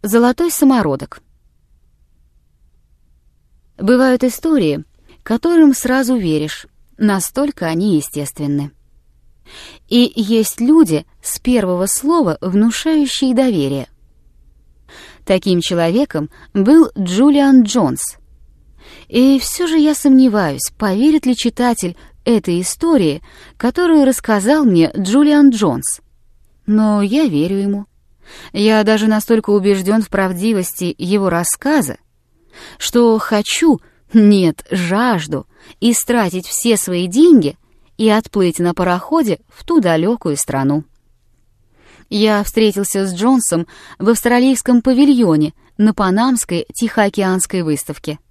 Золотой самородок. Бывают истории, которым сразу веришь, настолько они естественны. И есть люди с первого слова, внушающие доверие. Таким человеком был Джулиан Джонс. И все же я сомневаюсь, поверит ли читатель этой истории, которую рассказал мне Джулиан Джонс. Но я верю ему. Я даже настолько убежден в правдивости его рассказа, что хочу, нет, жажду, истратить все свои деньги и отплыть на пароходе в ту далекую страну. Я встретился с Джонсом в австралийском павильоне на Панамской Тихоокеанской выставке.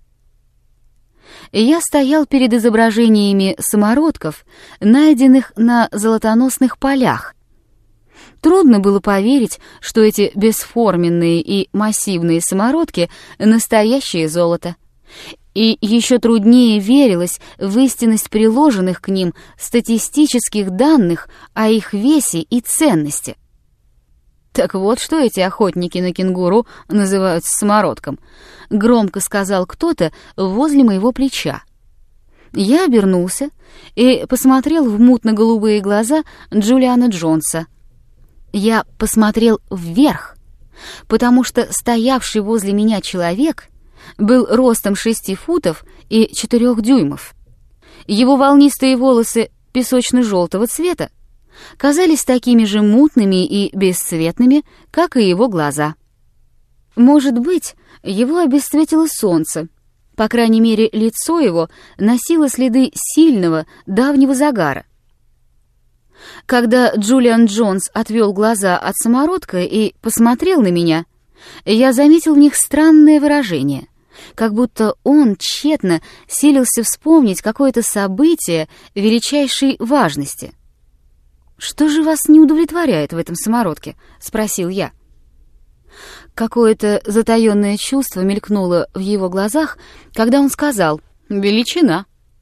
Я стоял перед изображениями самородков, найденных на золотоносных полях. Трудно было поверить, что эти бесформенные и массивные самородки — настоящее золото. И еще труднее верилось в истинность приложенных к ним статистических данных о их весе и ценности. «Так вот, что эти охотники на кенгуру называют самородком», — громко сказал кто-то возле моего плеча. Я обернулся и посмотрел в мутно-голубые глаза Джулиана Джонса. Я посмотрел вверх, потому что стоявший возле меня человек был ростом 6 футов и 4 дюймов. Его волнистые волосы песочно-желтого цвета казались такими же мутными и бесцветными, как и его глаза. Может быть, его обесцветило солнце. По крайней мере, лицо его носило следы сильного, давнего загара. Когда Джулиан Джонс отвел глаза от самородка и посмотрел на меня, я заметил в них странное выражение, как будто он тщетно силился вспомнить какое-то событие величайшей важности. «Что же вас не удовлетворяет в этом самородке?» — спросил я. Какое-то затаённое чувство мелькнуло в его глазах, когда он сказал «величина».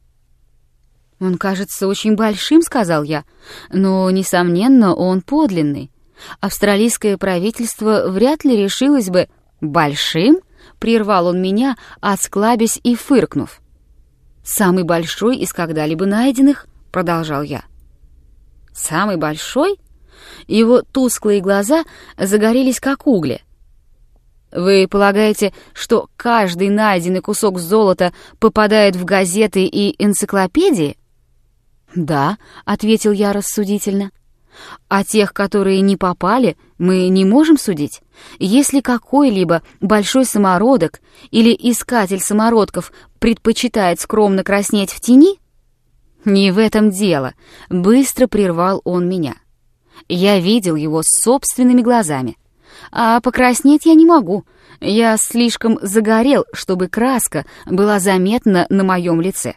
«Он кажется очень большим», — сказал я, — «но, несомненно, он подлинный. Австралийское правительство вряд ли решилось бы...» «Большим?» — прервал он меня, осклабясь и фыркнув. «Самый большой из когда-либо найденных», — продолжал я. «Самый большой?» Его тусклые глаза загорелись, как угли. «Вы полагаете, что каждый найденный кусок золота попадает в газеты и энциклопедии?» «Да», — ответил я рассудительно. «А тех, которые не попали, мы не можем судить. Если какой-либо большой самородок или искатель самородков предпочитает скромно краснеть в тени...» «Не в этом дело», — быстро прервал он меня. «Я видел его собственными глазами. А покраснеть я не могу. Я слишком загорел, чтобы краска была заметна на моем лице.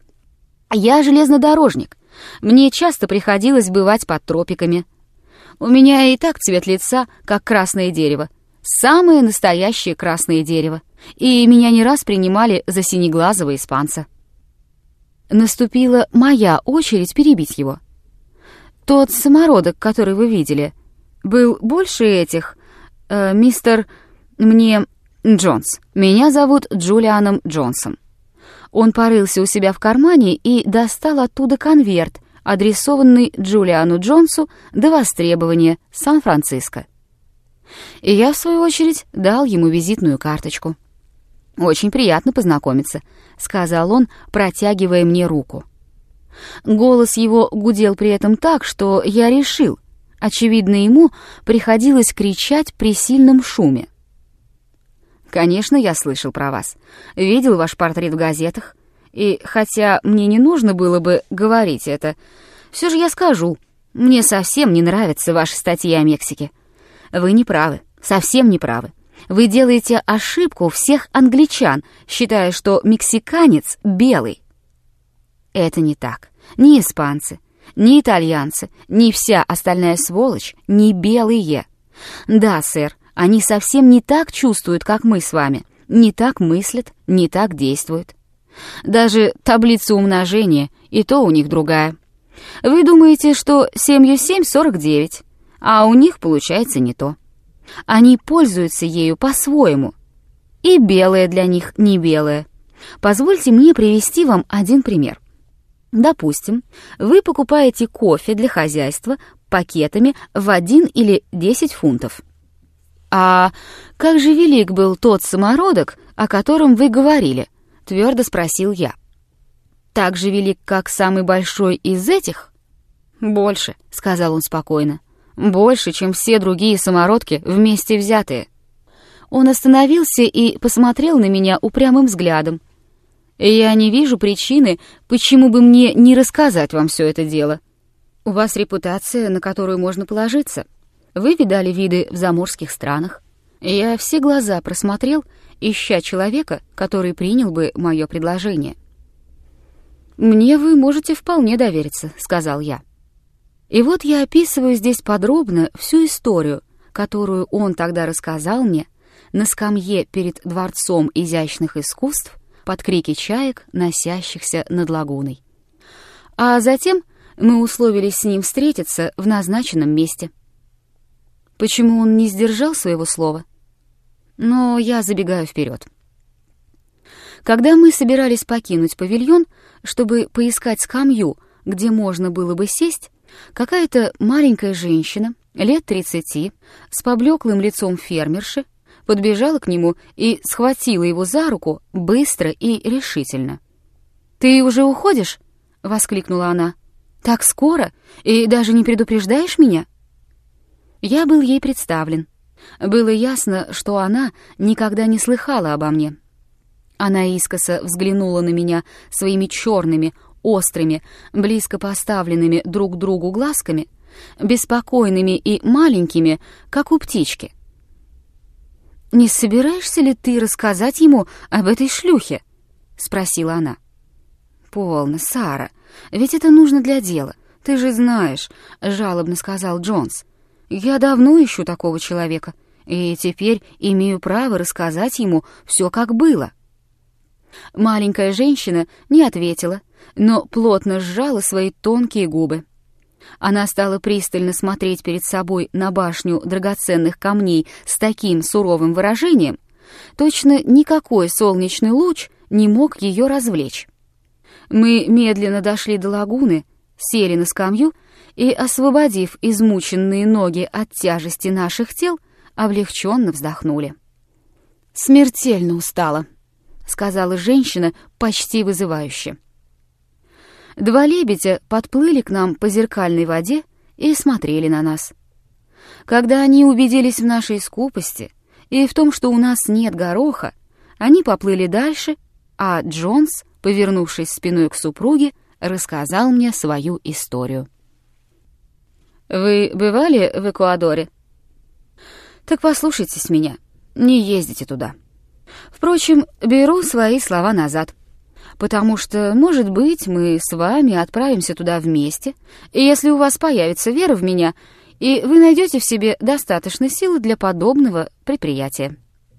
Я железнодорожник. Мне часто приходилось бывать под тропиками. У меня и так цвет лица, как красное дерево. Самое настоящее красное дерево. И меня не раз принимали за синеглазого испанца». Наступила моя очередь перебить его. «Тот самородок, который вы видели, был больше этих, мистер... мне... Джонс. Меня зовут Джулианом Джонсом». Он порылся у себя в кармане и достал оттуда конверт, адресованный Джулиану Джонсу до востребования, Сан-Франциско. И я, в свою очередь, дал ему визитную карточку. «Очень приятно познакомиться», — сказал он, протягивая мне руку. Голос его гудел при этом так, что я решил, очевидно, ему приходилось кричать при сильном шуме. «Конечно, я слышал про вас, видел ваш портрет в газетах, и хотя мне не нужно было бы говорить это, все же я скажу, мне совсем не нравятся ваши статьи о Мексике. Вы не правы, совсем не правы. Вы делаете ошибку всех англичан, считая, что мексиканец белый. Это не так. Ни испанцы, ни итальянцы, ни вся остальная сволочь не белые. Да, сэр, они совсем не так чувствуют, как мы с вами, не так мыслят, не так действуют. Даже таблица умножения, и то у них другая. Вы думаете, что 7 × 7 = 49, а у них получается не то. Они пользуются ею по-своему. И белое для них не белое. Позвольте мне привести вам один пример. Допустим, вы покупаете кофе для хозяйства пакетами в 1 или 10 фунтов. «А как же велик был тот самородок, о котором вы говорили?» — твердо спросил я. «Так же велик, как самый большой из этих?» «Больше», — сказал он спокойно. «Больше, чем все другие самородки вместе взятые». Он остановился и посмотрел на меня упрямым взглядом. «Я не вижу причины, почему бы мне не рассказать вам все это дело. У вас репутация, на которую можно положиться. Вы видали виды в заморских странах. Я все глаза просмотрел, ища человека, который принял бы мое предложение». «Мне вы можете вполне довериться», — сказал я. И вот я описываю здесь подробно всю историю, которую он тогда рассказал мне на скамье перед Дворцом изящных искусств под крики чаек, носящихся над лагуной. А затем мы условились с ним встретиться в назначенном месте. Почему он не сдержал своего слова? Но я забегаю вперед. Когда мы собирались покинуть павильон, чтобы поискать скамью, где можно было бы сесть, какая-то маленькая женщина, лет 30, с поблеклым лицом фермерши, подбежала к нему и схватила его за руку быстро и решительно. «Ты уже уходишь?» — воскликнула она. «Так скоро? И даже не предупреждаешь меня?» Я был ей представлен. Было ясно, что она никогда не слыхала обо мне. Она искоса взглянула на меня своими черными, острыми, близко поставленными друг к другу глазками, беспокойными и маленькими, как у птички. «Не собираешься ли ты рассказать ему об этой шлюхе?» — спросила она. «Полно, Сара, ведь это нужно для дела, ты же знаешь», — жалобно сказал Джонс. «Я давно ищу такого человека, и теперь имею право рассказать ему все, как было». Маленькая женщина не ответила, но плотно сжала свои тонкие губы. Она стала пристально смотреть перед собой на башню драгоценных камней с таким суровым выражением, точно никакой солнечный луч не мог ее развлечь. Мы медленно дошли до лагуны, сели на скамью и, освободив измученные ноги от тяжести наших тел, облегченно вздохнули. «Смертельно устала», — сказала женщина почти вызывающе. Два лебедя подплыли к нам по зеркальной воде и смотрели на нас. Когда они убедились в нашей скупости и в том, что у нас нет гороха, они поплыли дальше, а Джонс, повернувшись спиной к супруге, рассказал мне свою историю. «Вы бывали в Эквадоре?» «Так послушайтесь меня, не ездите туда. Впрочем, беру свои слова назад. Потому что, может быть, мы с вами отправимся туда вместе, и если у вас появится вера в меня, и вы найдете в себе достаточно силы для подобного предприятия».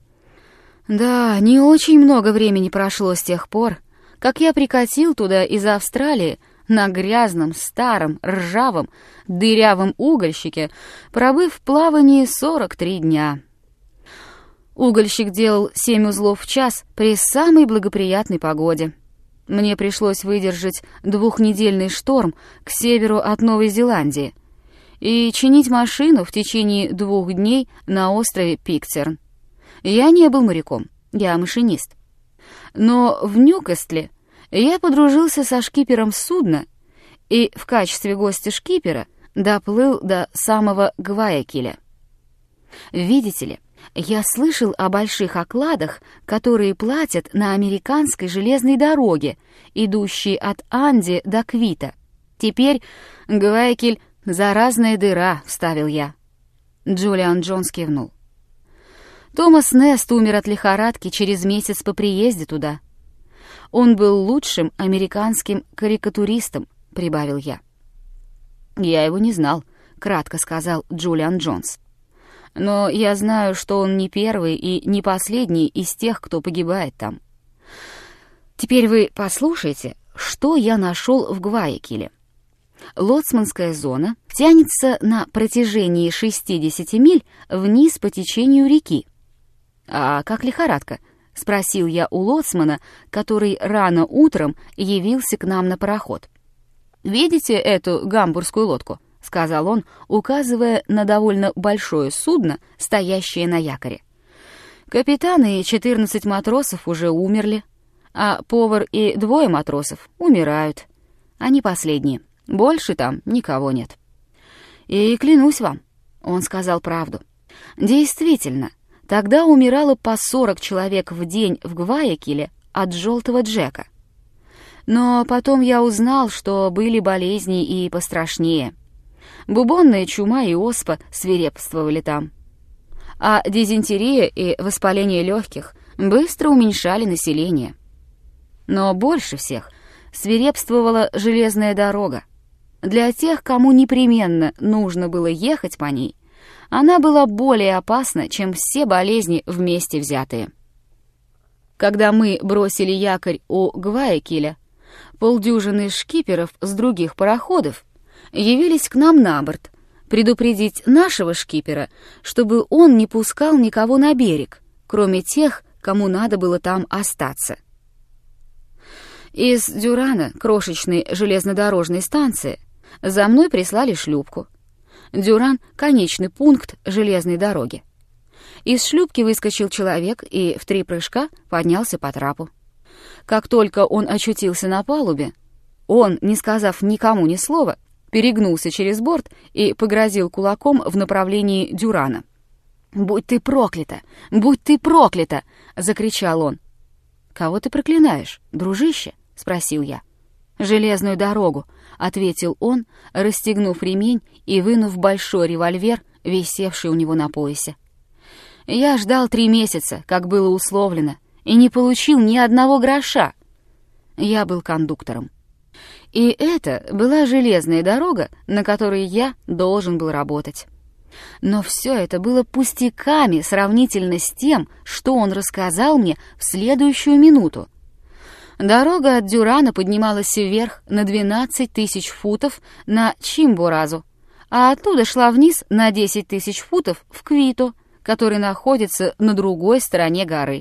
Да, не очень много времени прошло с тех пор, как я прикатил туда из Австралии на грязном, старом, ржавом, дырявом угольщике, пробыв в плавании 43 дня. Угольщик делал 7 узлов в час при самой благоприятной погоде. Мне пришлось выдержать 2-недельный шторм к северу от Новой Зеландии и чинить машину в течение 2 дней на острове Питкэрн. Я не был моряком, я машинист. Но в Ньюкасле я подружился со шкипером судна и в качестве гостя шкипера доплыл до самого Гваякиля. Видите ли, я слышал о больших окладах, которые платят на американской железной дороге, идущей от Анди до Квита. Теперь Гваякиль — заразная дыра, — вставил я. Джулиан Джонс кивнул. Томас Нест умер от лихорадки через месяц по приезде туда. Он был лучшим американским карикатуристом, — прибавил я. «Я его не знал», — кратко сказал Джулиан Джонс. «Но я знаю, что он не первый и не последний из тех, кто погибает там. Теперь вы послушайте, что я нашел в Гваякиле. Лоцманская зона тянется на протяжении 60 миль вниз по течению реки. «А как лихорадка?» — спросил я у лоцмана, который рано утром явился к нам на пароход. «Видите эту гамбургскую лодку?» — сказал он, указывая на довольно большое судно, стоящее на якоре. «Капитан и 14 матросов уже умерли, а повар и 2 матросов умирают. Они последние. Больше там никого нет». И клянусь вам, он сказал правду. Действительно, тогда умирало по 40 человек в день в Гваякиле от желтого Джека. Но потом я узнал, что были болезни и пострашнее. Бубонная чума и оспа свирепствовали там. А дизентерия и воспаление легких быстро уменьшали население. Но больше всех свирепствовала железная дорога. Для тех, кому непременно нужно было ехать по ней, она была более опасна, чем все болезни вместе взятые. Когда мы бросили якорь у Гваякиля, полдюжины шкиперов с других пароходов явились к нам на борт, предупредить нашего шкипера, чтобы он не пускал никого на берег, кроме тех, кому надо было там остаться. Из Дюрана, крошечной железнодорожной станции, за мной прислали шлюпку. Дюран — конечный пункт железной дороги. Из шлюпки выскочил человек и в 3 прыжка поднялся по трапу. Как только он очутился на палубе, он, не сказав никому ни слова, перегнулся через борт и погрозил кулаком в направлении Дюрана. «Будь ты проклята! Будь ты проклята!» — закричал он. «Кого ты проклинаешь, дружище?» — спросил я. «Железную дорогу», — ответил он, расстегнув ремень и вынув большой револьвер, висевший у него на поясе. «Я ждал 3 месяца, как было условлено, и не получил ни одного гроша. Я был кондуктором. И это была железная дорога, на которой я должен был работать. Но все это было пустяками сравнительно с тем, что он рассказал мне в следующую минуту. Дорога от Дюрана поднималась вверх на 12 000 футов на Чимборазу, а оттуда шла вниз на 10 000 футов в Квито, который находится на другой стороне горы.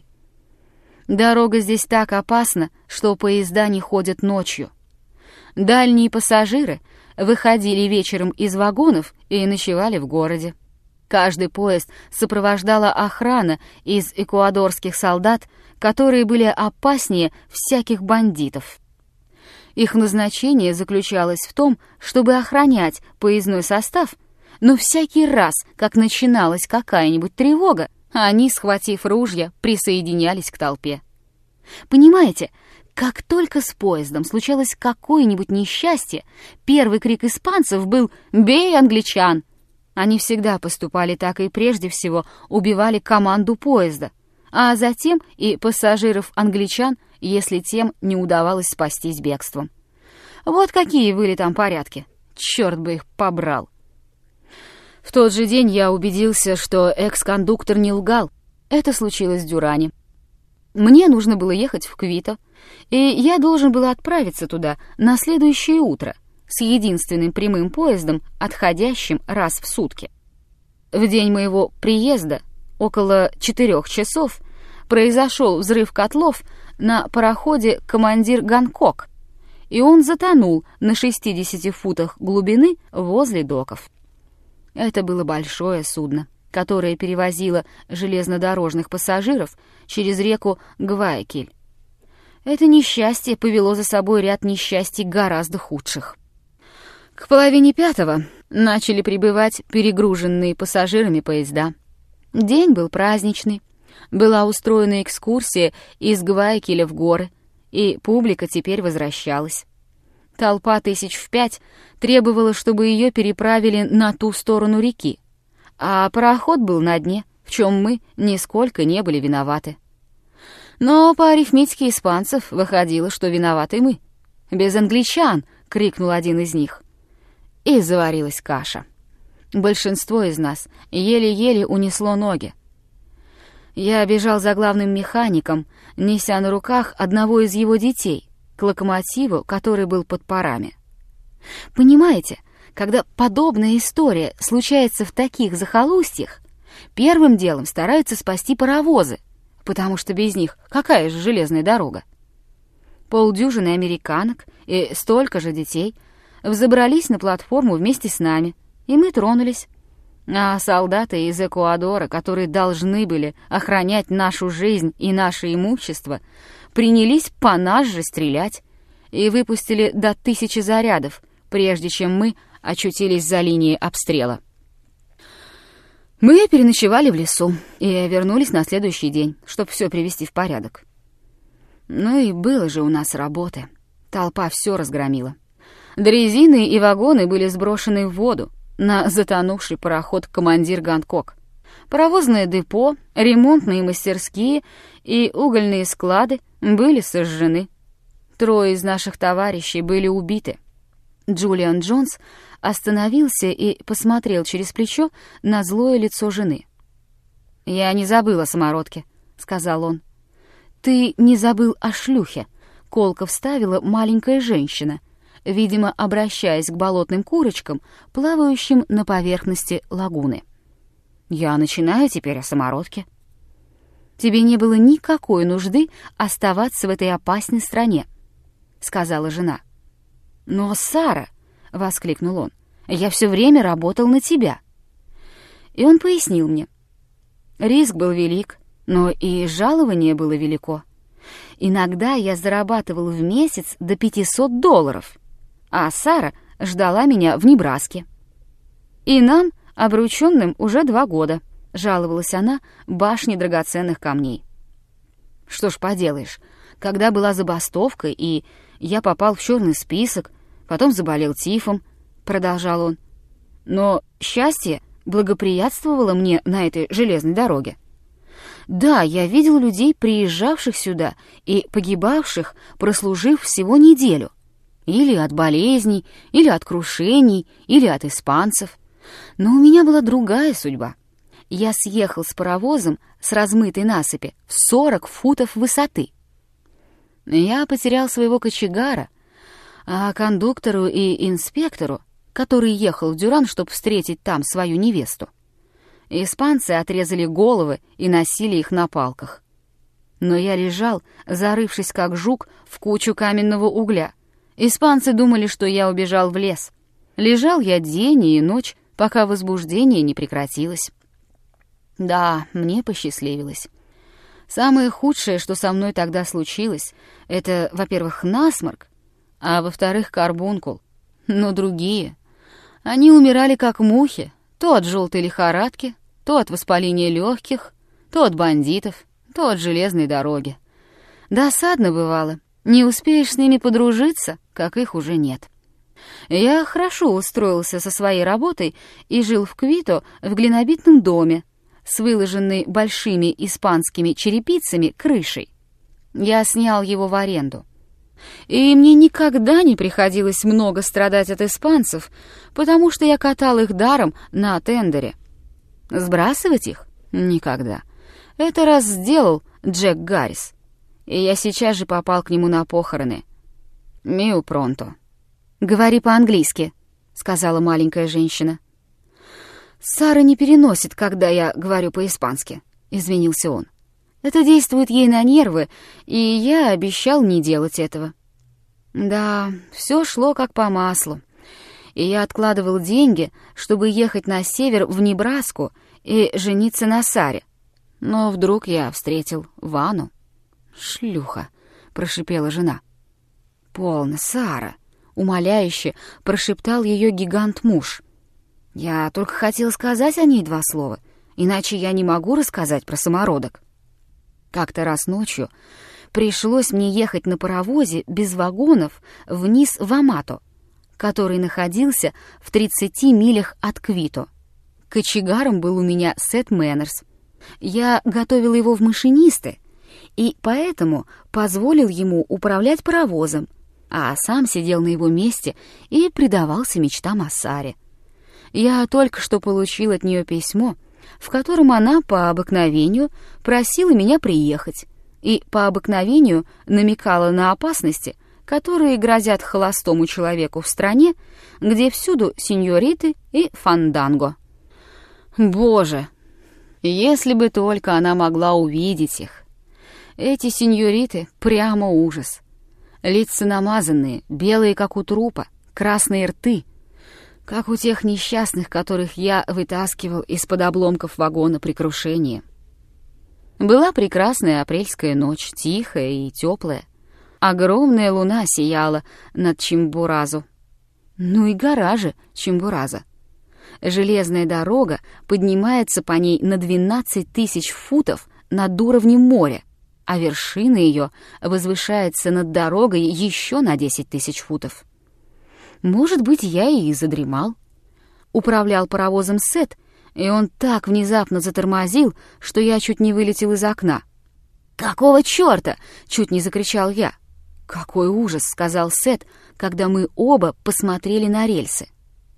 Дорога здесь так опасна, что поезда не ходят ночью. Дальние пассажиры выходили вечером из вагонов и ночевали в городе. Каждый поезд сопровождала охрана из экуадорских солдат, которые были опаснее всяких бандитов. Их назначение заключалось в том, чтобы охранять поездной состав, но всякий раз, как начиналась какая-нибудь тревога, они, схватив ружья, присоединялись к толпе. Понимаете, как только с поездом случалось какое-нибудь несчастье, первый крик испанцев был «Бей англичан!». Они всегда поступали так и прежде всего убивали команду поезда, а затем и пассажиров-англичан, если тем не удавалось спастись бегством. Вот какие были там порядки. Черт бы их побрал. В тот же день я убедился, что экс-кондуктор не лгал. Это случилось в Дюране. Мне нужно было ехать в Квито, и я должен был отправиться туда на следующее утро с единственным прямым поездом, отходящим раз в сутки. В день моего приезда, около 4 часов, произошел взрыв котлов на пароходе «Командир Ганкок», и он затонул на 60 футах глубины возле доков. Это было большое судно, которое перевозило железнодорожных пассажиров через реку Гваякиль. Это несчастье повело за собой ряд несчастий гораздо худших. К 4:30 начали прибывать перегруженные пассажирами поезда. День был праздничный, была устроена экскурсия из Гваякиля в горы, и публика теперь возвращалась. Толпа 5 требовала, чтобы ее переправили на ту сторону реки, а пароход был на дне, в чем мы нисколько не были виноваты. Но по арифметике испанцев выходило, что виноваты мы. «Без англичан!» — крикнул один из них. И заварилась каша. Большинство из нас еле-еле унесло ноги. Я бежал за главным механиком, неся на руках одного из его детей, к локомотиву, который был под парами. Понимаете, когда подобная история случается в таких захолустьях, первым делом стараются спасти паровозы, потому что без них какая же железная дорога? Полдюжины американок и столько же детей взобрались на платформу вместе с нами, и мы тронулись. А солдаты из Экуадора, которые должны были охранять нашу жизнь и наше имущество, принялись по нас же стрелять и выпустили до 1000 зарядов, прежде чем мы очутились за линией обстрела. Мы переночевали в лесу и вернулись на следующий день, чтобы все привести в порядок. Ну и было же у нас работы. Толпа все разгромила. Дрезины и вагоны были сброшены в воду на затонувший пароход «Командир Ганкок». Паровозное депо, ремонтные мастерские и угольные склады были сожжены. 3 из наших товарищей были убиты. Джулиан Джонс остановился и посмотрел через плечо на злое лицо жены. «Я не забыл о самородке», — сказал он. «Ты не забыл о шлюхе», — колко вставила маленькая женщина, видимо, обращаясь к болотным курочкам, плавающим на поверхности лагуны. «Я начинаю теперь о самородке». «Тебе не было никакой нужды оставаться в этой опасной стране», — сказала жена. «Но, Сара», — воскликнул он, — «я все время работал на тебя». И он пояснил мне. Риск был велик, но и жалование было велико. Иногда я зарабатывал в месяц до $500, а Сара ждала меня в Небраске. «И нам, обрученным, уже 2 года», — жаловалась она башне драгоценных камней. «Что ж поделаешь, когда была забастовка, и я попал в черный список, потом заболел тифом», — продолжал он. «Но счастье благоприятствовало мне на этой железной дороге. Да, я видел людей, приезжавших сюда и погибавших, прослужив всего неделю. Или от болезней, или от крушений, или от испанцев. Но у меня была другая судьба. Я съехал с паровозом с размытой насыпи в 40 футов высоты. Я потерял своего кочегара, а кондуктору и инспектору, который ехал в Дюран, чтобы встретить там свою невесту, испанцы отрезали головы и носили их на палках. Но я лежал, зарывшись как жук в кучу каменного угля. Испанцы думали, что я убежал в лес. Лежал я день и ночь, пока возбуждение не прекратилось. Да, мне посчастливилось. Самое худшее, что со мной тогда случилось, это, во-первых, насморк, а во-вторых, карбункул. Но другие, они умирали как мухи, то от желтой лихорадки, то от воспаления легких, то от бандитов, то от железной дороги. Досадно бывало, не успеешь с ними подружиться, как их уже нет. Я хорошо устроился со своей работой и жил в Квито в глинобитном доме с выложенной большими испанскими черепицами крышей. Я снял его в аренду. И мне никогда не приходилось много страдать от испанцев, потому что я катал их даром на тендере. Сбрасывать их? Никогда. Это раз сделал Джек Гаррис, и я сейчас же попал к нему на похороны. «Миу пронто». «Говори по-английски», — сказала маленькая женщина. «Сара не переносит, когда я говорю по-испански», — извинился он. «Это действует ей на нервы, и я обещал не делать этого». Да, все шло как по маслу, и я откладывал деньги, чтобы ехать на север в Небраску и жениться на Саре. Но вдруг я встретил Вану. «Шлюха», — прошипела жена. «Полно, Сара», — умоляюще прошептал ее гигант-муж. «Я только хотел сказать о ней 2 слова, иначе я не могу рассказать про самородок». Как-то раз ночью пришлось мне ехать на паровозе без вагонов вниз в Амато, который находился в 30 милях от Квито. Кочегаром был у меня Сет Мэннерс. Я готовил его в машинисты, и поэтому позволил ему управлять паровозом, а сам сидел на его месте и предавался мечтам о Саре. Я только что получил от нее письмо, в котором она по обыкновению просила меня приехать и по обыкновению намекала на опасности, которые грозят холостому человеку в стране, где всюду сеньориты и фанданго. Боже, если бы только она могла увидеть их. Эти сеньориты — прямо ужас. Лица намазанные, белые, как у трупа, красные рты, как у тех несчастных, которых я вытаскивал из-под обломков вагона при крушении. Была прекрасная апрельская ночь, тихая и теплая. Огромная луна сияла над Чимбуразу. Ну и гора же Чимбураза. Железная дорога поднимается по ней на 12 тысяч футов над уровнем моря, а вершина ее возвышается над дорогой еще на 10 тысяч футов. Может быть, я и задремал. Управлял паровозом Сет, и он так внезапно затормозил, что я чуть не вылетел из окна. «Какого черта?» — чуть не закричал я. «Какой ужас!» — сказал Сет, когда мы оба посмотрели на рельсы.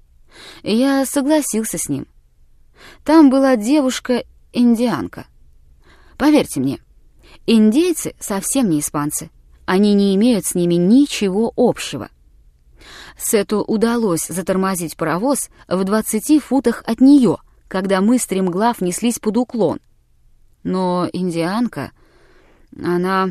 Я согласился с ним. Там была девушка-индианка. Поверьте мне, индейцы совсем не испанцы. Они не имеют с ними ничего общего. Сету удалось затормозить паровоз в 20 футах от нее, когда мы стремглав неслись под уклон. Но индианка, она...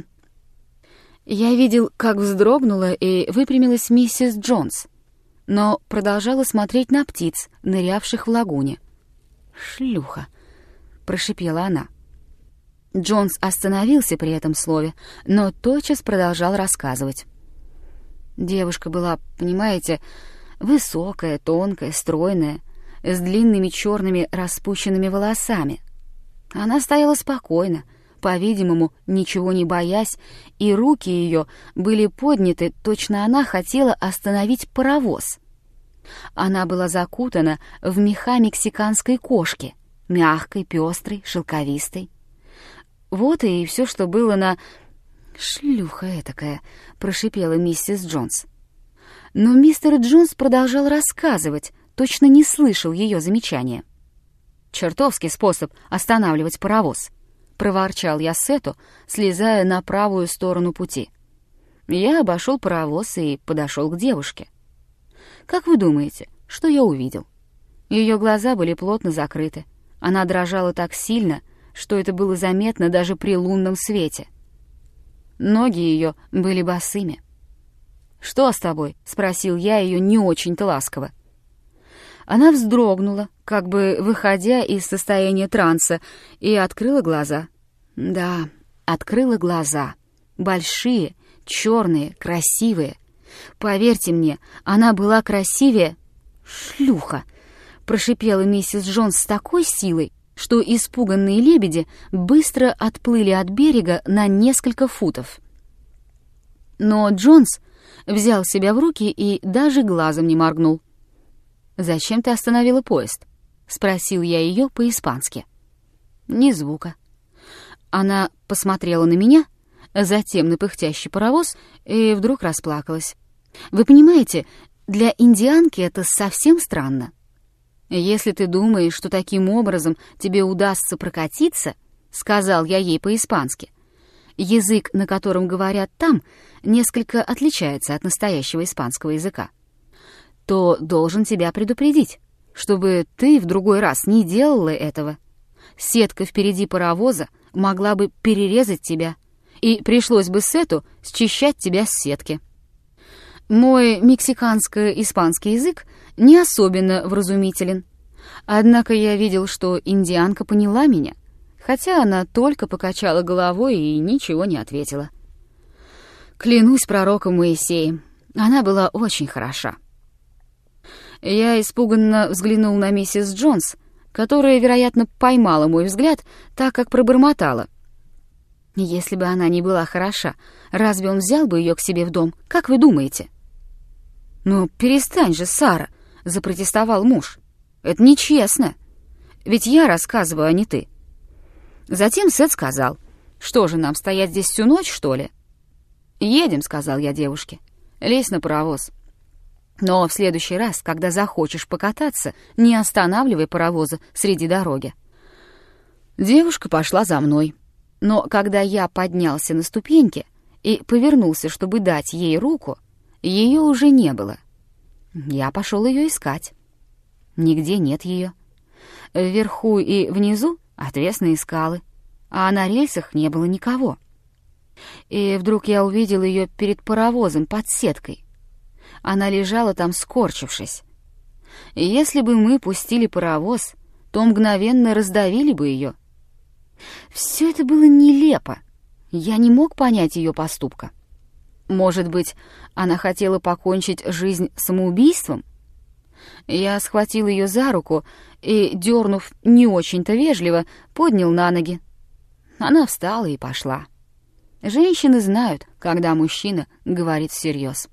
Я видел, как вздрогнула и выпрямилась миссис Джонс, но продолжала смотреть на птиц, нырявших в лагуне. «Шлюха!» — прошипела она. Джонс остановился при этом слове, но тотчас продолжал рассказывать. Девушка была, понимаете, высокая, тонкая, стройная, с длинными черными распущенными волосами. Она стояла спокойно, по-видимому, ничего не боясь, и руки ее были подняты, точно она хотела остановить паровоз. Она была закутана в меха мексиканской кошки, мягкой, пестрой, шелковистой. Вот и все, что было на... «Шлюха этакая», — прошипела миссис Джонс. Но мистер Джонс продолжал рассказывать, точно не слышал ее замечания. «Чертовский способ останавливать паровоз», — проворчал я Сету, слезая на правую сторону пути. Я обошел паровоз и подошел к девушке. Как вы думаете, что я увидел? Ее глаза были плотно закрыты. Она дрожала так сильно, что это было заметно даже при лунном свете. Ноги ее были босыми. «Что с тобой?» — спросил я ее не очень-то ласково. Она вздрогнула, как бы выходя из состояния транса, и открыла глаза. Да, открыла глаза. Большие, черные, красивые. Поверьте мне, она была красивее... «Шлюха!» — прошипела миссис Джонс с такой силой, что испуганные лебеди быстро отплыли от берега на несколько футов. Но Джонс взял себя в руки и даже глазом не моргнул. «Зачем ты остановила поезд?» — спросил я ее по-испански. Ни звука. Она посмотрела на меня, затем на пыхтящий паровоз и вдруг расплакалась. Вы понимаете, для индианки это совсем странно. «Если ты думаешь, что таким образом тебе удастся прокатиться, — сказал я ей по-испански, — язык, на котором говорят там, несколько отличается от настоящего испанского языка, то должен тебя предупредить, чтобы ты в другой раз не делала этого. Сетка впереди паровоза могла бы перерезать тебя, и пришлось бы Сету счищать тебя с сетки». Мой мексиканско-испанский язык не особенно вразумителен. Однако я видел, что индианка поняла меня, хотя она только покачала головой и ничего не ответила. Клянусь пророком Моисеем, она была очень хороша. Я испуганно взглянул на миссис Джонс, которая, вероятно, поймала мой взгляд, так как пробормотала. Если бы она не была хороша, разве он взял бы ее к себе в дом, как вы думаете? «Ну, перестань же, Сара!» — запротестовал муж. «Это нечестно. Ведь я рассказываю, а не ты». Затем Сет сказал: «Что же, нам стоять здесь всю ночь, что ли?» «Едем», — сказал я девушке. «Лезь на паровоз. Но в следующий раз, когда захочешь покататься, не останавливай паровоза среди дороги». Девушка пошла за мной. Но когда я поднялся на ступеньки и повернулся, чтобы дать ей руку, ее уже не было. Я пошел ее искать. Нигде нет ее. Вверху и внизу отвесные скалы, а на рельсах не было никого. И вдруг я увидел ее перед паровозом под сеткой. Она лежала там, скорчившись. И если бы мы пустили паровоз, то мгновенно раздавили бы ее. Все это было нелепо. Я не мог понять ее поступка. Может быть, она хотела покончить жизнь самоубийством? Я схватил ее за руку и, дернув не очень-то вежливо, поднял на ноги. Она встала и пошла. Женщины знают, когда мужчина говорит всерьез.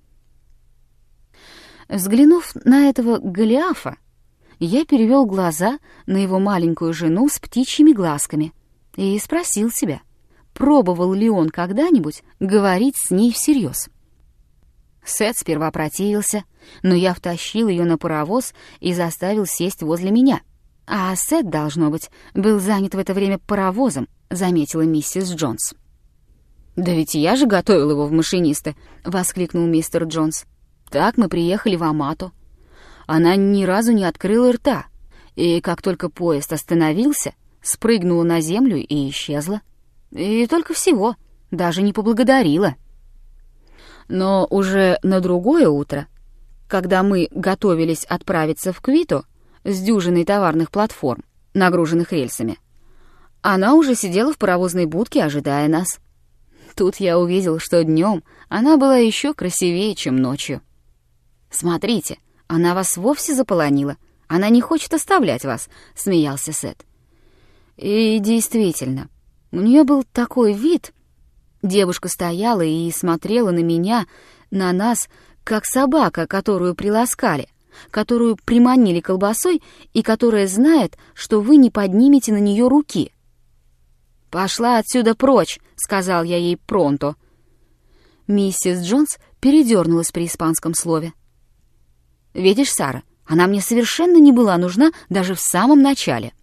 Взглянув на этого Голиафа, я перевел глаза на его маленькую жену с птичьими глазками и спросил себя, пробовал ли он когда-нибудь говорить с ней всерьез. Сет сперва противился, но я втащил ее на паровоз и заставил сесть возле меня. А Сет, должно быть, был занят в это время паровозом, заметила миссис Джонс. «Да ведь я же готовил его в машинисты!» — воскликнул мистер Джонс. «Так мы приехали в Амату. Она ни разу не открыла рта, и как только поезд остановился, спрыгнула на землю и исчезла. И только всего, даже не поблагодарила». Но уже на другое утро, когда мы готовились отправиться в Квито с дюжиной товарных платформ, нагруженных рельсами, она уже сидела в паровозной будке, ожидая нас. Тут я увидел, что днем она была еще красивее, чем ночью. «Смотрите, она вас вовсе заполонила. Она не хочет оставлять вас», — смеялся Сет. И действительно, у нее был такой вид. Девушка стояла и смотрела на меня, на нас, как собака, которую приласкали, которую приманили колбасой и которая знает, что вы не поднимете на нее руки. «Пошла отсюда прочь», — сказал я ей пронто. Миссис Джонс передернулась при испанском слове. «Видишь, Сара, она мне совершенно не была нужна даже в самом начале».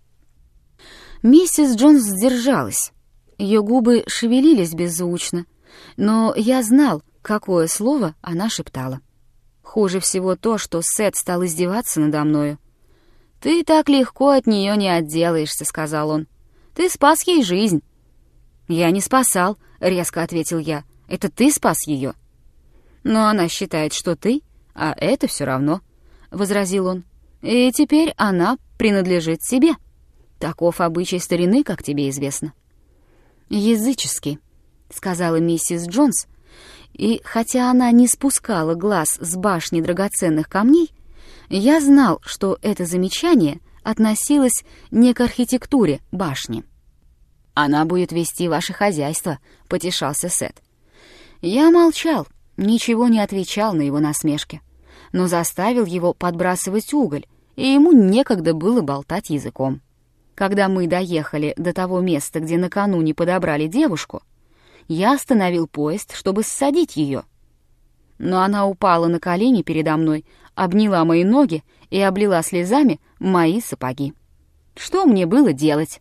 Миссис Джонс сдержалась. Ее губы шевелились беззвучно, но я знал, какое слово она шептала. Хуже всего то, что Сет стал издеваться надо мною. «Ты так легко от нее не отделаешься», — сказал он. «Ты спас ей жизнь». «Я не спасал», — резко ответил я. «Это ты спас ее». «Но она считает, что ты, а это все равно», — возразил он. «И теперь она принадлежит себе. Таков обычай старины, как тебе известно». «Языческий», — сказала миссис Джонс, и хотя она не спускала глаз с башни драгоценных камней, я знал, что это замечание относилось не к архитектуре башни. «Она будет вести ваше хозяйство», — потешался Сет. Я молчал, ничего не отвечал на его насмешки, но заставил его подбрасывать уголь, и ему некогда было болтать языком. Когда мы доехали до того места, где накануне подобрали девушку, я остановил поезд, чтобы ссадить ее. Но она упала на колени передо мной, обняла мои ноги и облила слезами мои сапоги. Что мне было делать?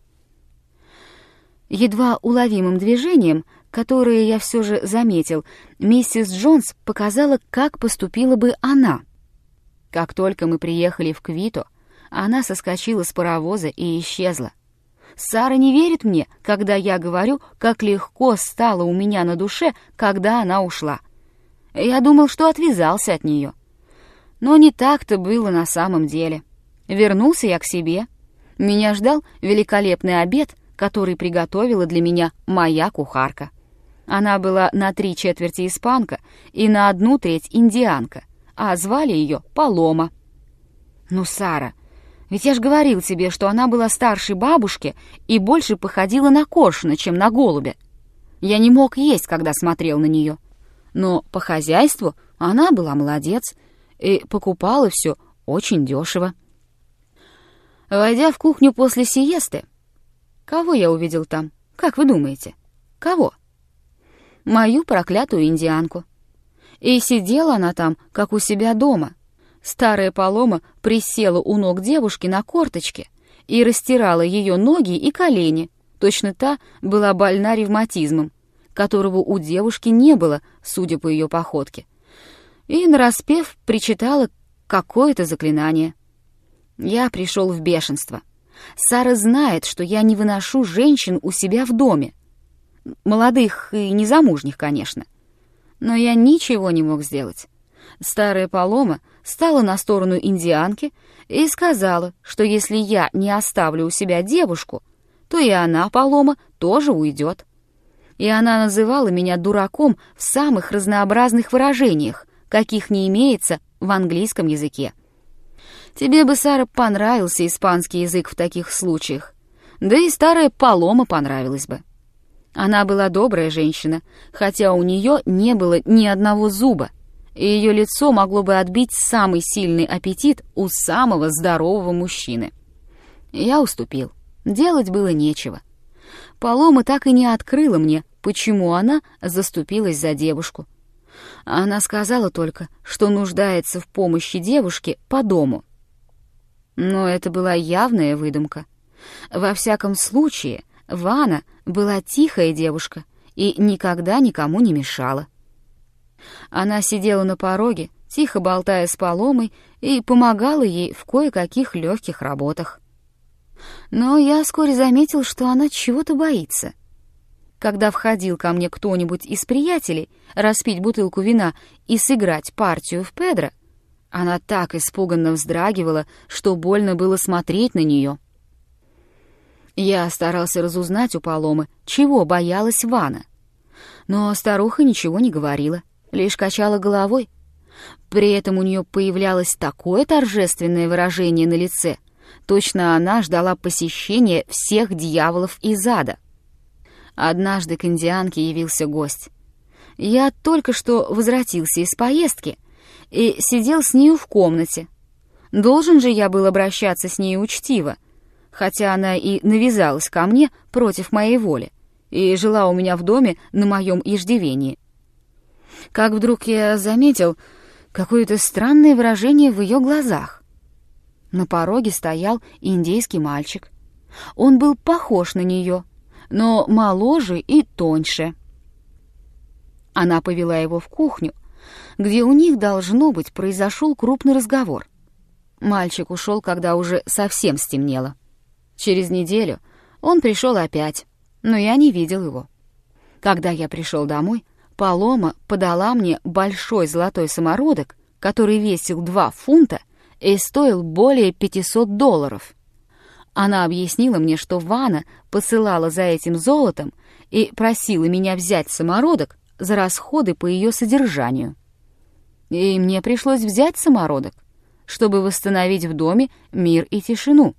Едва уловимым движением, которое я все же заметил, миссис Джонс показала, как поступила бы она. Как только мы приехали в Квито, она соскочила с паровоза и исчезла. Сара не верит мне, когда я говорю, как легко стало у меня на душе, когда она ушла. Я думал, что отвязался от нее. Но не так-то было на самом деле. Вернулся я к себе. Меня ждал великолепный обед, который приготовила для меня моя кухарка. Она была на 3/4 испанка и на 1/3 индианка, а звали ее Палома. «Ну, Сара, ведь я ж говорил тебе, что она была старше бабушки и больше походила на коршуна, чем на голубя. Я не мог есть, когда смотрел на нее. Но по хозяйству она была молодец и покупала все очень дешево». Войдя в кухню после сиесты, кого я увидел там? Как вы думаете? Кого? Мою проклятую индианку. И сидела она там, как у себя дома. Старая Палома присела у ног девушки на корточке и растирала ее ноги и колени. Точно та была больна ревматизмом. которого у девушки не было, судя по ее походке, и нараспев причитала какое-то заклинание. Я пришел в бешенство. Сара знает, что я не выношу женщин у себя в доме. Молодых и незамужних, конечно. Но я ничего не мог сделать. Старая Палома стала на сторону индианки и сказала, что если я не оставлю у себя девушку, то и она, Палома, тоже уйдет. И она называла меня дураком в самых разнообразных выражениях, каких не имеется в английском языке. Тебе бы, Сара, понравился испанский язык в таких случаях, да и старая Палома понравилась бы. Она была добрая женщина, хотя у нее не было ни одного зуба, и ее лицо могло бы отбить самый сильный аппетит у самого здорового мужчины. Я уступил. Делать было нечего. Палома так и не открыла мне, почему она заступилась за девушку. Она сказала только, что нуждается в помощи девушки по дому. Но это была явная выдумка. Во всяком случае, Вана была тихая девушка и никогда никому не мешала. Она сидела на пороге, тихо болтая с Паломой, и помогала ей в кое-каких легких работах. Но я вскоре заметил, что она чего-то боится. Когда входил ко мне кто-нибудь из приятелей распить бутылку вина и сыграть партию в Педро, она так испуганно вздрагивала, что больно было смотреть на нее. Я старался разузнать у Паломы, чего боялась Вана. Но старуха ничего не говорила, лишь качала головой. При этом у нее появлялось такое торжественное выражение на лице, точно она ждала посещения всех дьяволов из ада. Однажды к индианке явился гость. Я только что возвратился из поездки и сидел с нею в комнате. Должен же я был обращаться с ней учтиво, хотя она и навязалась ко мне против моей воли и жила у меня в доме на моем иждивении. Как вдруг я заметил какое-то странное выражение в ее глазах. На пороге стоял индейский мальчик. Он был похож на нее, но моложе и тоньше. Она повела его в кухню, где у них, должно быть, произошел крупный разговор. Мальчик ушел, когда уже совсем стемнело. Через неделю он пришел опять, но я не видел его. Когда я пришел домой, Палома подала мне большой золотой самородок, который весил 2 фунта и стоил более $500. Она объяснила мне, что Вана посылала за этим золотом и просила меня взять самородок за расходы по ее содержанию. И мне пришлось взять самородок, чтобы восстановить в доме мир и тишину.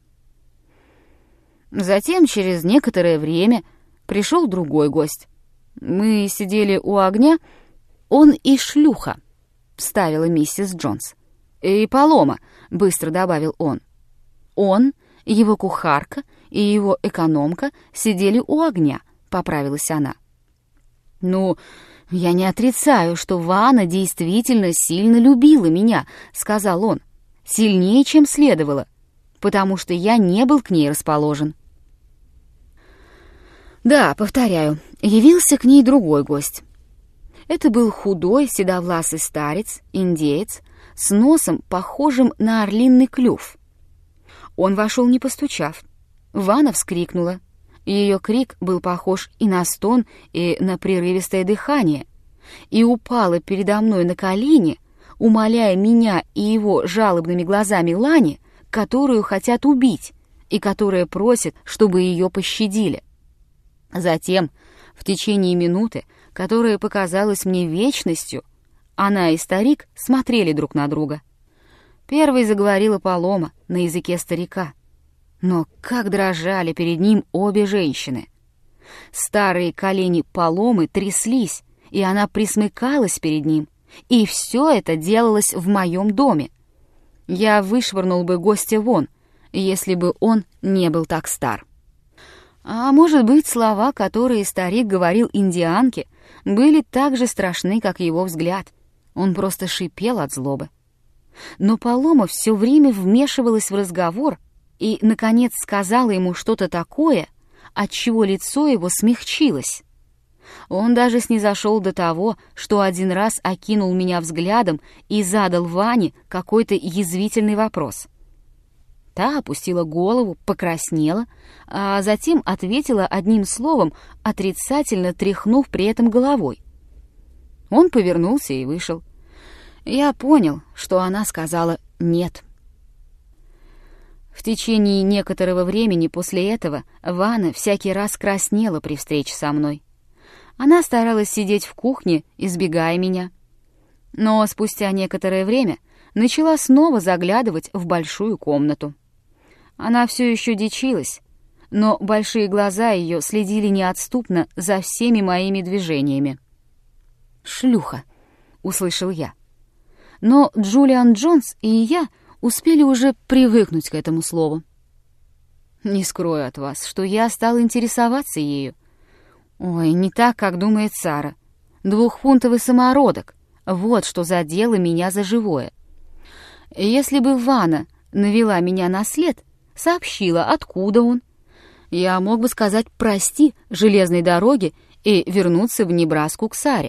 Затем, через некоторое время, пришел другой гость. Мы сидели у огня. «Он и шлюха», — вставила миссис Джонс. «И Палома», — быстро добавил он. «Он, его кухарка и его экономка сидели у огня», — поправилась она. «Ну, я не отрицаю, что Вана действительно сильно любила меня», — сказал он. «Сильнее, чем следовало, потому что я не был к ней расположен». Да, повторяю, явился к ней другой гость. Это был худой, седовласый старец, индеец, с носом, похожим на орлиный клюв. Он вошел, не постучав. Вана вскрикнула. Ее крик был похож и на стон, и на прерывистое дыхание, и упала передо мной на колени, умоляя меня и его жалобными глазами Лани, которую хотят убить, и которая просит, чтобы ее пощадили. Затем, в течение минуты, которая показалась мне вечностью, она и старик смотрели друг на друга. Первой заговорила Палома на языке старика. Но как дрожали перед ним обе женщины. Старые колени Паломы тряслись, и она присмыкалась перед ним, и все это делалось в моем доме. Я вышвырнул бы гостя вон, если бы он не был так стар. А может быть, слова, которые старик говорил индианке, были так же страшны, как его взгляд. Он просто шипел от злобы. Но Палома все время вмешивалась в разговор и, наконец, сказала ему что-то такое, отчего лицо его смягчилось. Он даже снизошел до того, что один раз окинул меня взглядом и задал Ване какой-то язвительный вопрос. Та опустила голову, покраснела, а затем ответила одним словом, отрицательно тряхнув при этом головой. Он повернулся и вышел. Я понял, что она сказала «нет». В течение некоторого времени после этого Вана всякий раз краснела при встрече со мной. Она старалась сидеть в кухне, избегая меня. Но спустя некоторое время начала снова заглядывать в большую комнату. Она все еще дичилась, но большие глаза ее следили неотступно за всеми моими движениями. «Шлюха!» — услышал я. Но Джулиан Джонс и я успели уже привыкнуть к этому слову. Не скрою от вас, что я стал интересоваться ею. Ой, не так, как думает Сара. 2-фунтовый самородок. Вот что задело меня за живое. Если бы Вана навела меня на след, сообщила, откуда он, я мог бы сказать «прости» железной дороге и вернуться в Небраску к Саре.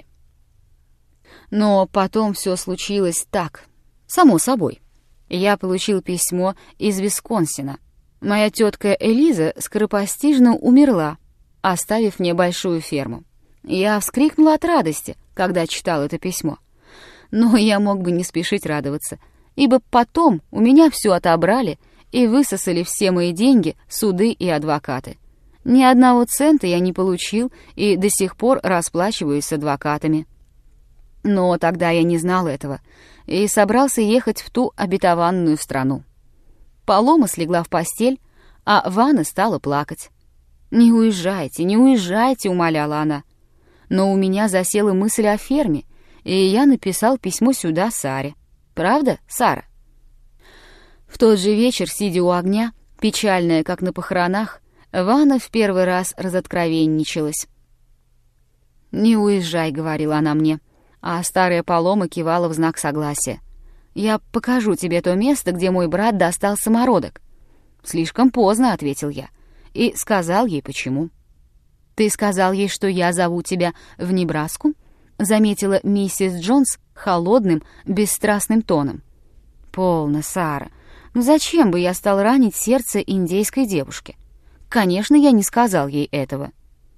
Но потом все случилось так, само собой. Я получил письмо из Висконсина. Моя тетка Элиза скоропостижно умерла, оставив мне большую ферму. Я вскрикнул от радости, когда читал это письмо. Но я мог бы не спешить радоваться, ибо потом у меня все отобрали и высосали все мои деньги, суды и адвокаты. Ни одного цента я не получил и до сих пор расплачиваюсь с адвокатами. Но тогда я не знал этого и собрался ехать в ту обетованную страну. Палома слегла в постель, а Вана стала плакать. «Не уезжайте, не уезжайте», — умоляла она. Но у меня засела мысль о ферме, и я написал письмо сюда Саре. Правда, Сара? В тот же вечер, сидя у огня, печальная, как на похоронах, Вана в первый раз разоткровенничалась. «Не уезжай», — говорила она мне, а старая Палома кивала в знак согласия. «Я покажу тебе то место, где мой брат достал самородок». «Слишком поздно», — ответил я, и сказал ей, почему. «Ты сказал ей, что я зову тебя в Небраску?» — заметила миссис Джонс холодным, бесстрастным тоном. «Полно, Сара. Ну зачем бы я стал ранить сердце индейской девушки? Конечно, я не сказал ей этого».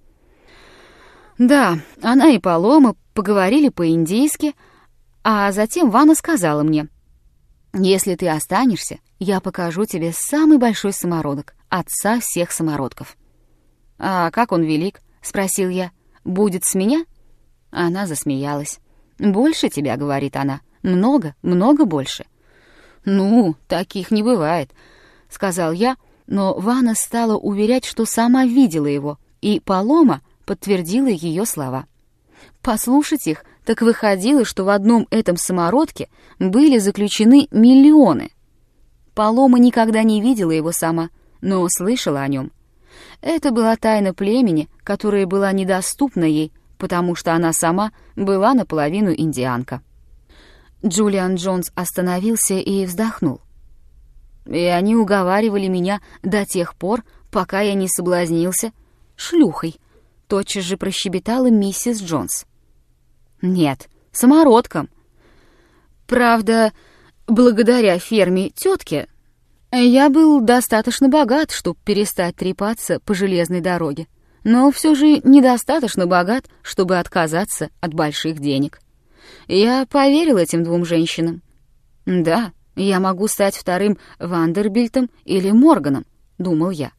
Да, она и Палома поговорили по-индейски, а затем Вана сказала мне: «Если ты останешься, я покажу тебе самый большой самородок, отца всех самородков». «А как он велик?» — спросил я. «Будет с меня?» Она засмеялась. «Больше тебя», — говорит она. «Много, много больше». «Ну, таких не бывает», — сказал я, но Вана стала уверять, что сама видела его, и Палома подтвердила ее слова. Послушать их, так выходило, что в одном этом самородке были заключены миллионы. Палома никогда не видела его сама, но слышала о нем. Это была тайна племени, которая была недоступна ей, потому что она сама была наполовину индианка. Джулиан Джонс остановился и вздохнул. «И они уговаривали меня до тех пор, пока я не соблазнился шлюхой», — тотчас же прощебетала миссис Джонс. «Нет, самородком. Правда, благодаря ферме тетки я был достаточно богат, чтобы перестать трепаться по железной дороге, но все же недостаточно богат, чтобы отказаться от больших денег. Я поверил этим двум женщинам. Да, я могу стать вторым Вандербильтом или Морганом, думал я.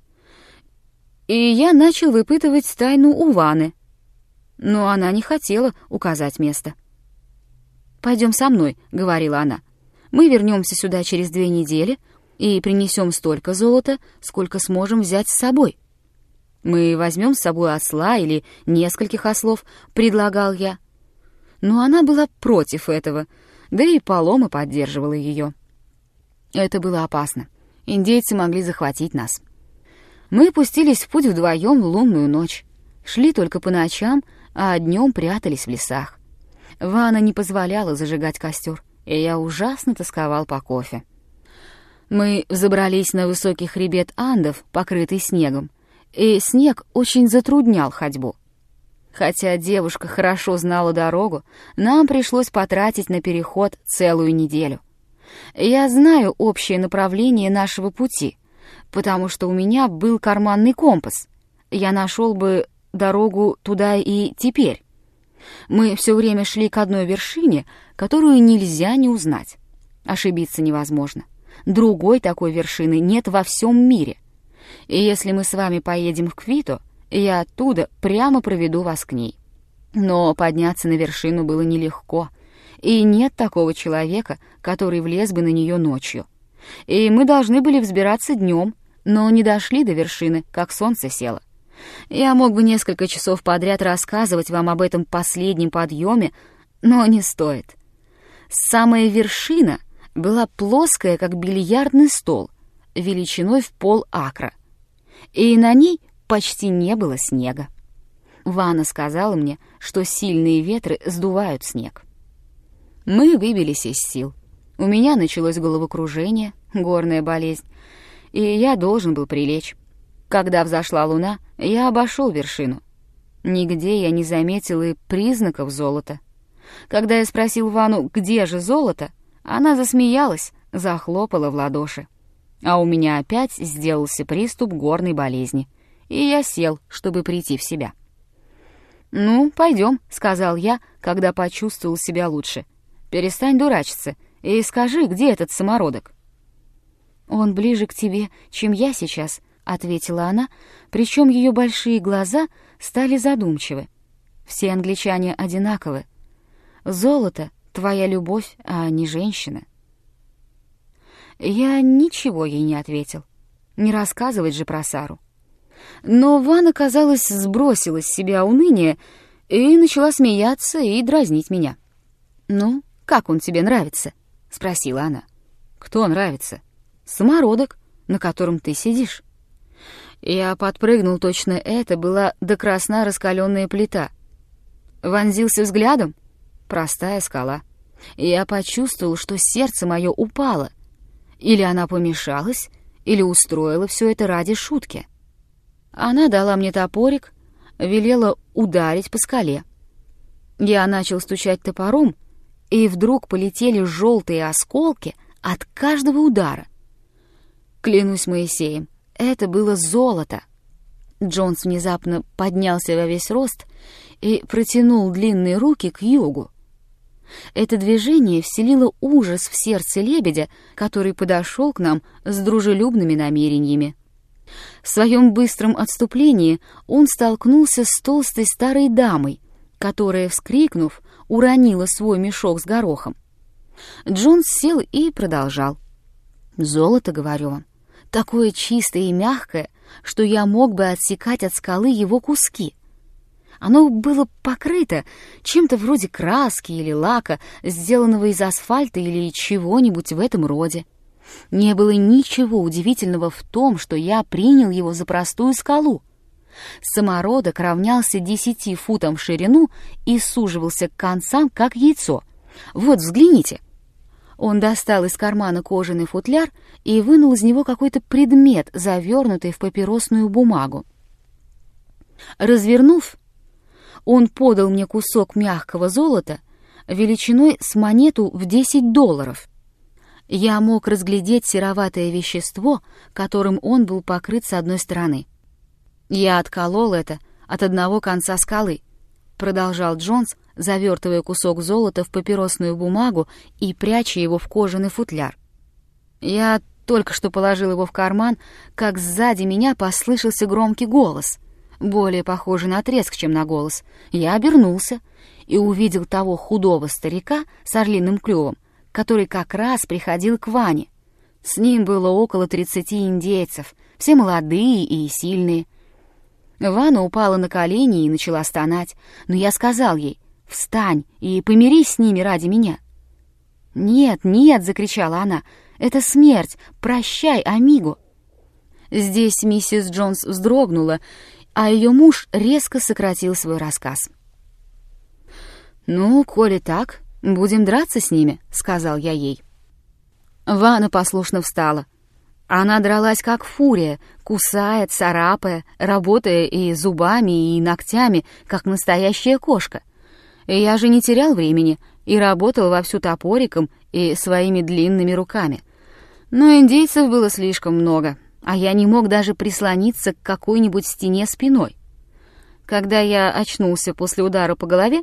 И я начал выпытывать тайну у Ваны, но она не хотела указать место. «Пойдем со мной», — говорила она. «Мы вернемся сюда через 2 недели и принесем столько золота, сколько сможем взять с собой». «Мы возьмем с собой осла или нескольких ослов», — предлагал я. Но она была против этого, да и Палома поддерживала ее. Это было опасно. Индейцы могли захватить нас. Мы пустились в путь вдвоем в лунную ночь. Шли только по ночам, а днем прятались в лесах. Вана не позволяла зажигать костер, и я ужасно тосковал по кофе. Мы взобрались на высокий хребет Андов, покрытый снегом, и снег очень затруднял ходьбу. Хотя девушка хорошо знала дорогу, нам пришлось потратить на переход целую неделю. Я знаю общее направление нашего пути, потому что у меня был карманный компас. Я нашел бы дорогу туда и теперь. Мы все время шли к одной вершине, которую нельзя не узнать. Ошибиться невозможно. Другой такой вершины нет во всем мире. И если мы с вами поедем в Квито, я оттуда прямо проведу вас к ней. Но подняться на вершину было нелегко, и нет такого человека, который влез бы на нее ночью. И мы должны были взбираться днем, но не дошли до вершины, как солнце село. Я мог бы несколько часов подряд рассказывать вам об этом последнем подъеме, но не стоит. Самая вершина была плоская, как бильярдный стол, величиной в пол-акра, и на ней почти не было снега. Вана сказала мне, что сильные ветры сдувают снег. Мы выбились из сил. У меня началось головокружение, горная болезнь, и я должен был прилечь. Когда взошла луна, я обошел вершину. Нигде я не заметил и признаков золота. Когда я спросил Вану, где же золото, она засмеялась, захлопала в ладоши. А у меня опять сделался приступ горной болезни, и я сел, чтобы прийти в себя. «Ну, пойдем», — сказал я, когда почувствовал себя лучше. «Перестань дурачиться и скажи, где этот самородок?» «Он ближе к тебе, чем я сейчас», — ответила она, причем ее большие глаза стали задумчивы. «Все англичане одинаковы. Золото — твоя любовь, а не женщина». Я ничего ей не ответил. Не рассказывать же про Сару. Но Вана, казалось, сбросила с себя уныние и начала смеяться и дразнить меня. «Ну, как он тебе нравится?» — спросила она. «Кто нравится?» «Самородок, на котором ты сидишь». Я подпрыгнул, точно это была до красна раскаленная плита. Вонзился взглядом — простая скала. Я почувствовал, что сердце мое упало. Или она помешалась, или устроила все это ради шутки. Она дала мне топорик, велела ударить по скале. Я начал стучать топором, и вдруг полетели желтые осколки от каждого удара. Клянусь Моисеем, это было золото. Джонс внезапно поднялся во весь рост и протянул длинные руки к югу. Это движение вселило ужас в сердце лебедя, который подошел к нам с дружелюбными намерениями. В своем быстром отступлении он столкнулся с толстой старой дамой, которая, вскрикнув, уронила свой мешок с горохом. Джонс сел и продолжал. «Золото, говорю вам, такое чистое и мягкое, что я мог бы отсекать от скалы его куски. Оно было покрыто чем-то вроде краски или лака, сделанного из асфальта или чего-нибудь в этом роде. Не было ничего удивительного в том, что я принял его за простую скалу. Самородок равнялся 10 футам в ширину и суживался к концам, как яйцо. Вот, взгляните». Он достал из кармана кожаный футляр и вынул из него какой-то предмет, завернутый в папиросную бумагу. Развернув, он подал мне кусок мягкого золота величиной с монету в $10. Я мог разглядеть сероватое вещество, которым он был покрыт с одной стороны. «Я отколол это от одного конца скалы», — продолжал Джонс, завертывая кусок золота в папиросную бумагу и пряча его в кожаный футляр. Я только что положил его в карман, как сзади меня послышался громкий голос, более похожий на треск, чем на голос. Я обернулся и увидел того худого старика с орлиным клювом, который как раз приходил к Ване. С ним было около 30 индейцев, все молодые и сильные. Вана упала на колени и начала стонать, но я сказал ей: «Встань и помирись с ними ради меня». «Нет, нет!» — закричала она. «Это смерть! Прощай, амиго!» Здесь миссис Джонс вздрогнула, а ее муж резко сократил свой рассказ. «Ну, коли так, будем драться с ними», — сказал я ей. Вана послушно встала. Она дралась как фурия, кусая, царапая, работая и зубами, и ногтями, как настоящая кошка. И я же не терял времени и работал вовсю топориком и своими длинными руками. Но индейцев было слишком много, а я не мог даже прислониться к какой-нибудь стене спиной. Когда я очнулся после удара по голове,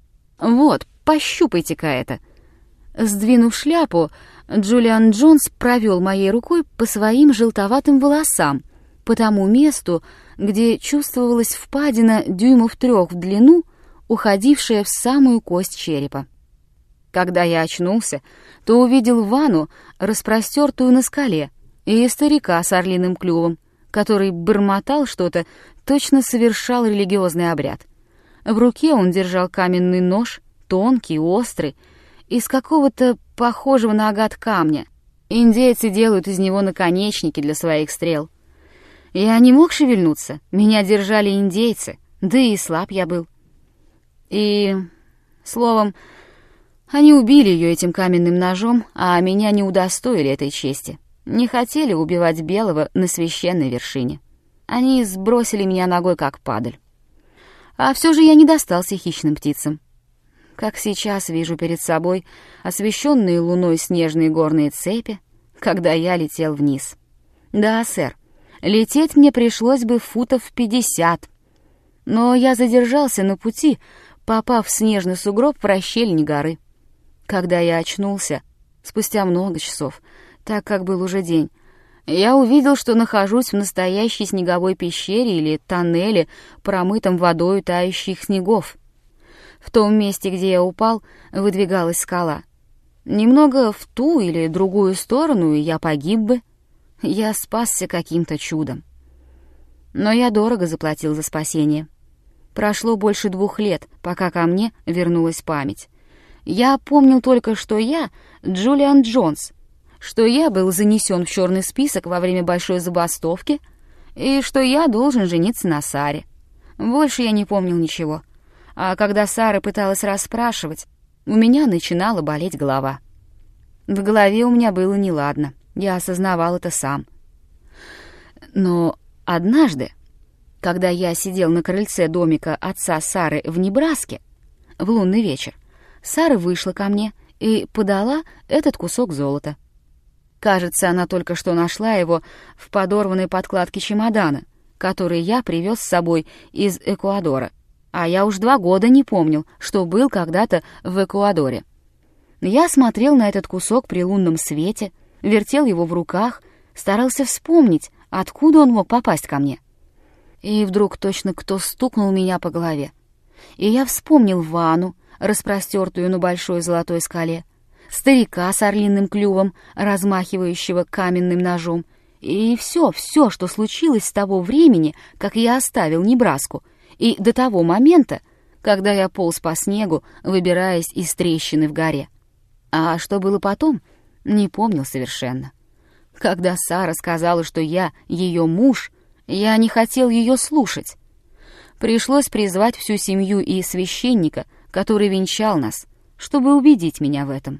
«Вот, пощупайте-ка это». Сдвинув шляпу, Джулиан Джонс провел моей рукой по своим желтоватым волосам, по тому месту, где чувствовалась впадина 3 дюймов в длину, уходившая в самую кость черепа. Когда я очнулся, то увидел ванну, распростертую на скале, и старика с орлиным клювом, который бормотал что-то, точно совершал религиозный обряд. В руке он держал каменный нож, тонкий, острый, из какого-то похожего на агат камня. Индейцы делают из него наконечники для своих стрел. Я не мог шевельнуться, меня держали индейцы, да и слаб я был. И, словом, они убили ее этим каменным ножом, а меня не удостоили этой чести. Не хотели убивать белого на священной вершине. Они сбросили меня ногой, как падаль. А все же я не достался хищным птицам. Как сейчас вижу перед собой освещенные луной снежные горные цепи, когда я летел вниз. Да, сэр, лететь мне пришлось бы футов 50, но я задержался на пути, попав в снежный сугроб в расщельне горы. Когда я очнулся, спустя много часов, так как был уже день, я увидел, что нахожусь в настоящей снеговой пещере или тоннеле, промытом водою тающих снегов. В том месте, где я упал, выдвигалась скала. Немного в ту или другую сторону, и я погиб бы. Я спасся каким-то чудом. Но я дорого заплатил за спасение. Прошло больше 2 лет, пока ко мне вернулась память. Я помнил только, что я Джулиан Джонс, что я был занесен в черный список во время большой забастовки и что я должен жениться на Саре. Больше я не помнил ничего. А когда Сара пыталась расспрашивать, у меня начинала болеть голова. В голове у меня было неладно, я осознавал это сам. Но однажды, когда я сидел на крыльце домика отца Сары в Небраске, в лунный вечер, Сара вышла ко мне и подала этот кусок золота. Кажется, она только что нашла его в подорванной подкладке чемодана, который я привез с собой из Экуадора. А я уж 2 года не помнил, что был когда-то в Экуадоре. Я смотрел на этот кусок при лунном свете, вертел его в руках, старался вспомнить, откуда он мог попасть ко мне. И вдруг точно кто стукнул меня по голове. И я вспомнил ванну, распростертую на большой золотой скале, старика с орлиным клювом, размахивающего каменным ножом, и все, что случилось с того времени, как я оставил Небраску, и до того момента, когда я полз по снегу, выбираясь из трещины в горе. А что было потом, не помнил совершенно. Когда Сара сказала, что я ее муж, я не хотел ее слушать. Пришлось призвать всю семью и священника, который венчал нас, чтобы убедить меня в этом.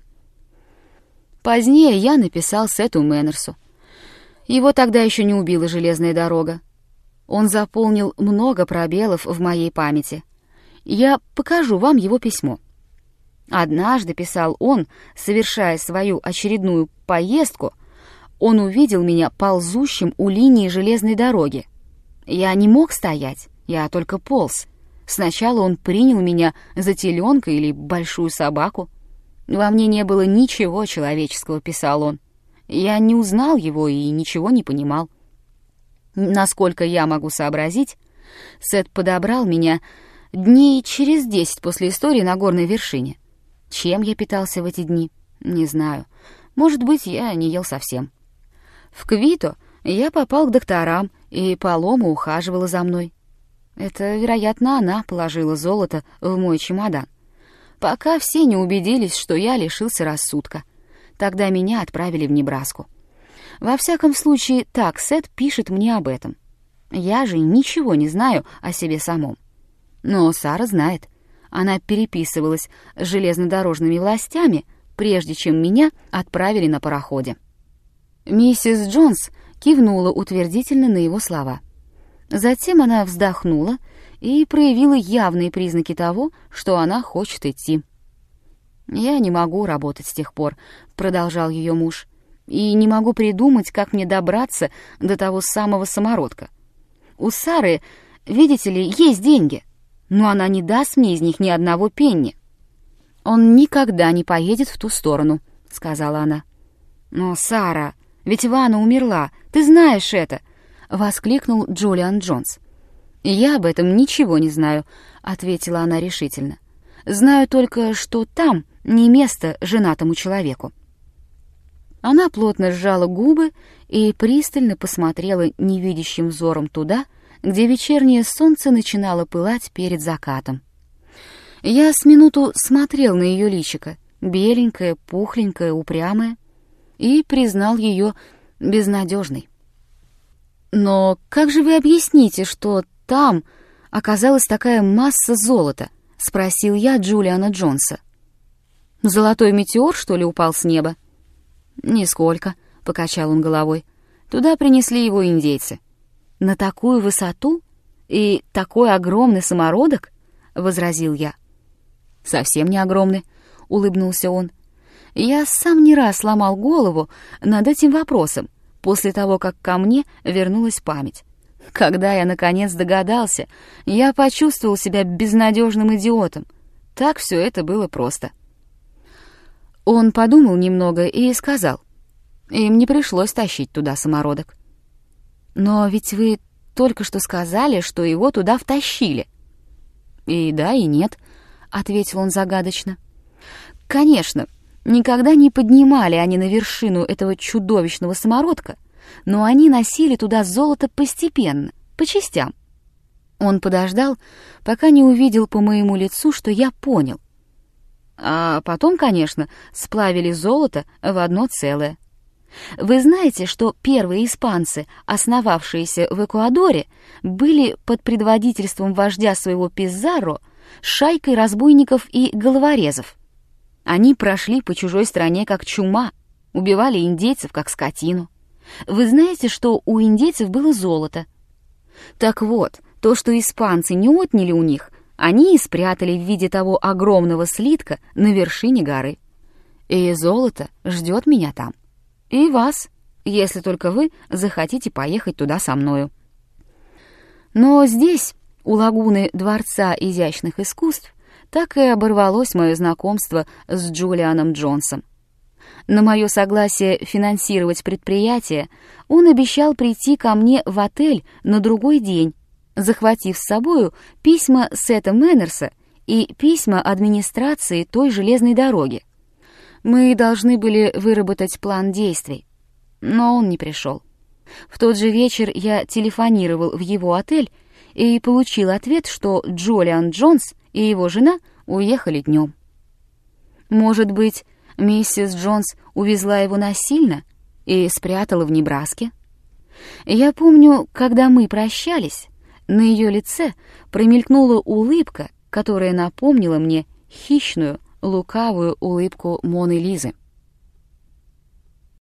Позднее я написал Сету Мэннерсу. Его тогда еще не убила железная дорога. Он заполнил много пробелов в моей памяти. Я покажу вам его письмо. Однажды, писал он, совершая свою очередную поездку, он увидел меня ползущим у линии железной дороги. Я не мог стоять, я только полз. Сначала он принял меня за теленка или большую собаку. Во мне не было ничего человеческого, писал он. Я не узнал его и ничего не понимал. Насколько я могу сообразить, Сет подобрал меня дней через 10 после истории на горной вершине. Чем я питался в эти дни, не знаю. Может быть, я не ел совсем. В Квито я попал к докторам, и Палома ухаживала за мной. Это, вероятно, она положила золото в мой чемодан. Пока все не убедились, что я лишился рассудка. Тогда меня отправили в Небраску. Во всяком случае, так Сет пишет мне об этом. Я же ничего не знаю о себе самом. Но Сара знает. Она переписывалась с железнодорожными властями, прежде чем меня отправили на пароходе. Миссис Джонс кивнула утвердительно на его слова. Затем она вздохнула и проявила явные признаки того, что она хочет идти. «Я не могу работать с тех пор», — продолжал ее муж, «и не могу придумать, как мне добраться до того самого самородка. У Сары, видите ли, есть деньги, но она не даст мне из них ни одного пенни». «Он никогда не поедет в ту сторону», — сказала она. «Но, Сара, ведь Ванна умерла, ты знаешь это!» — воскликнул Джулиан Джонс. «Я об этом ничего не знаю», — ответила она решительно. «Знаю только, что там не место женатому человеку». Она плотно сжала губы и пристально посмотрела невидящим взором туда, где вечернее солнце начинало пылать перед закатом. Я с минуту смотрел на ее личико, беленькое, пухленькое, упрямое, и признал ее безнадежной. «Но как же вы объясните, что там оказалась такая масса золота?» — спросил я Джулиана Джонса. «Золотой метеор, что ли, упал с неба?» «Нисколько», — покачал он головой. «Туда принесли его индейцы». «На такую высоту? И такой огромный самородок?» — возразил я. «Совсем не огромный», — улыбнулся он. «Я сам не раз ломал голову над этим вопросом после того, как ко мне вернулась память. Когда я, наконец, догадался, я почувствовал себя безнадежным идиотом. Так все это было просто». Он подумал немного и сказал: «Им не пришлось тащить туда самородок». «Но ведь вы только что сказали, что его туда втащили». «И да, и нет», — ответил он загадочно. «Конечно, никогда не поднимали они на вершину этого чудовищного самородка, но они носили туда золото постепенно, по частям». Он подождал, пока не увидел по моему лицу, что я понял. А потом, конечно, сплавили золото в одно целое. Вы знаете, что первые испанцы, основавшиеся в Экуадоре, были под предводительством вождя своего Пизарро шайкой разбойников и головорезов. Они прошли по чужой стране как чума, убивали индейцев как скотину. Вы знаете, что у индейцев было золото? Так вот, то, что испанцы не отняли у них, они и спрятали в виде того огромного слитка на вершине горы. И золото ждет меня там. И вас, если только вы захотите поехать туда со мною. Но здесь, у лагуны Дворца изящных искусств, так и оборвалось мое знакомство с Джулианом Джонсом. На мое согласие финансировать предприятие он обещал прийти ко мне в отель на другой день, захватив с собою письма Сета Мэннерса и письма администрации той железной дороги. Мы должны были выработать план действий, но он не пришел. В тот же вечер я телефонировал в его отель и получил ответ, что Джулиан Джонс и его жена уехали днем. Может быть, миссис Джонс увезла его насильно и спрятала в Небраске? Я помню, когда мы прощались, на ее лице промелькнула улыбка, которая напомнила мне хищную, лукавую улыбку Моны Лизы.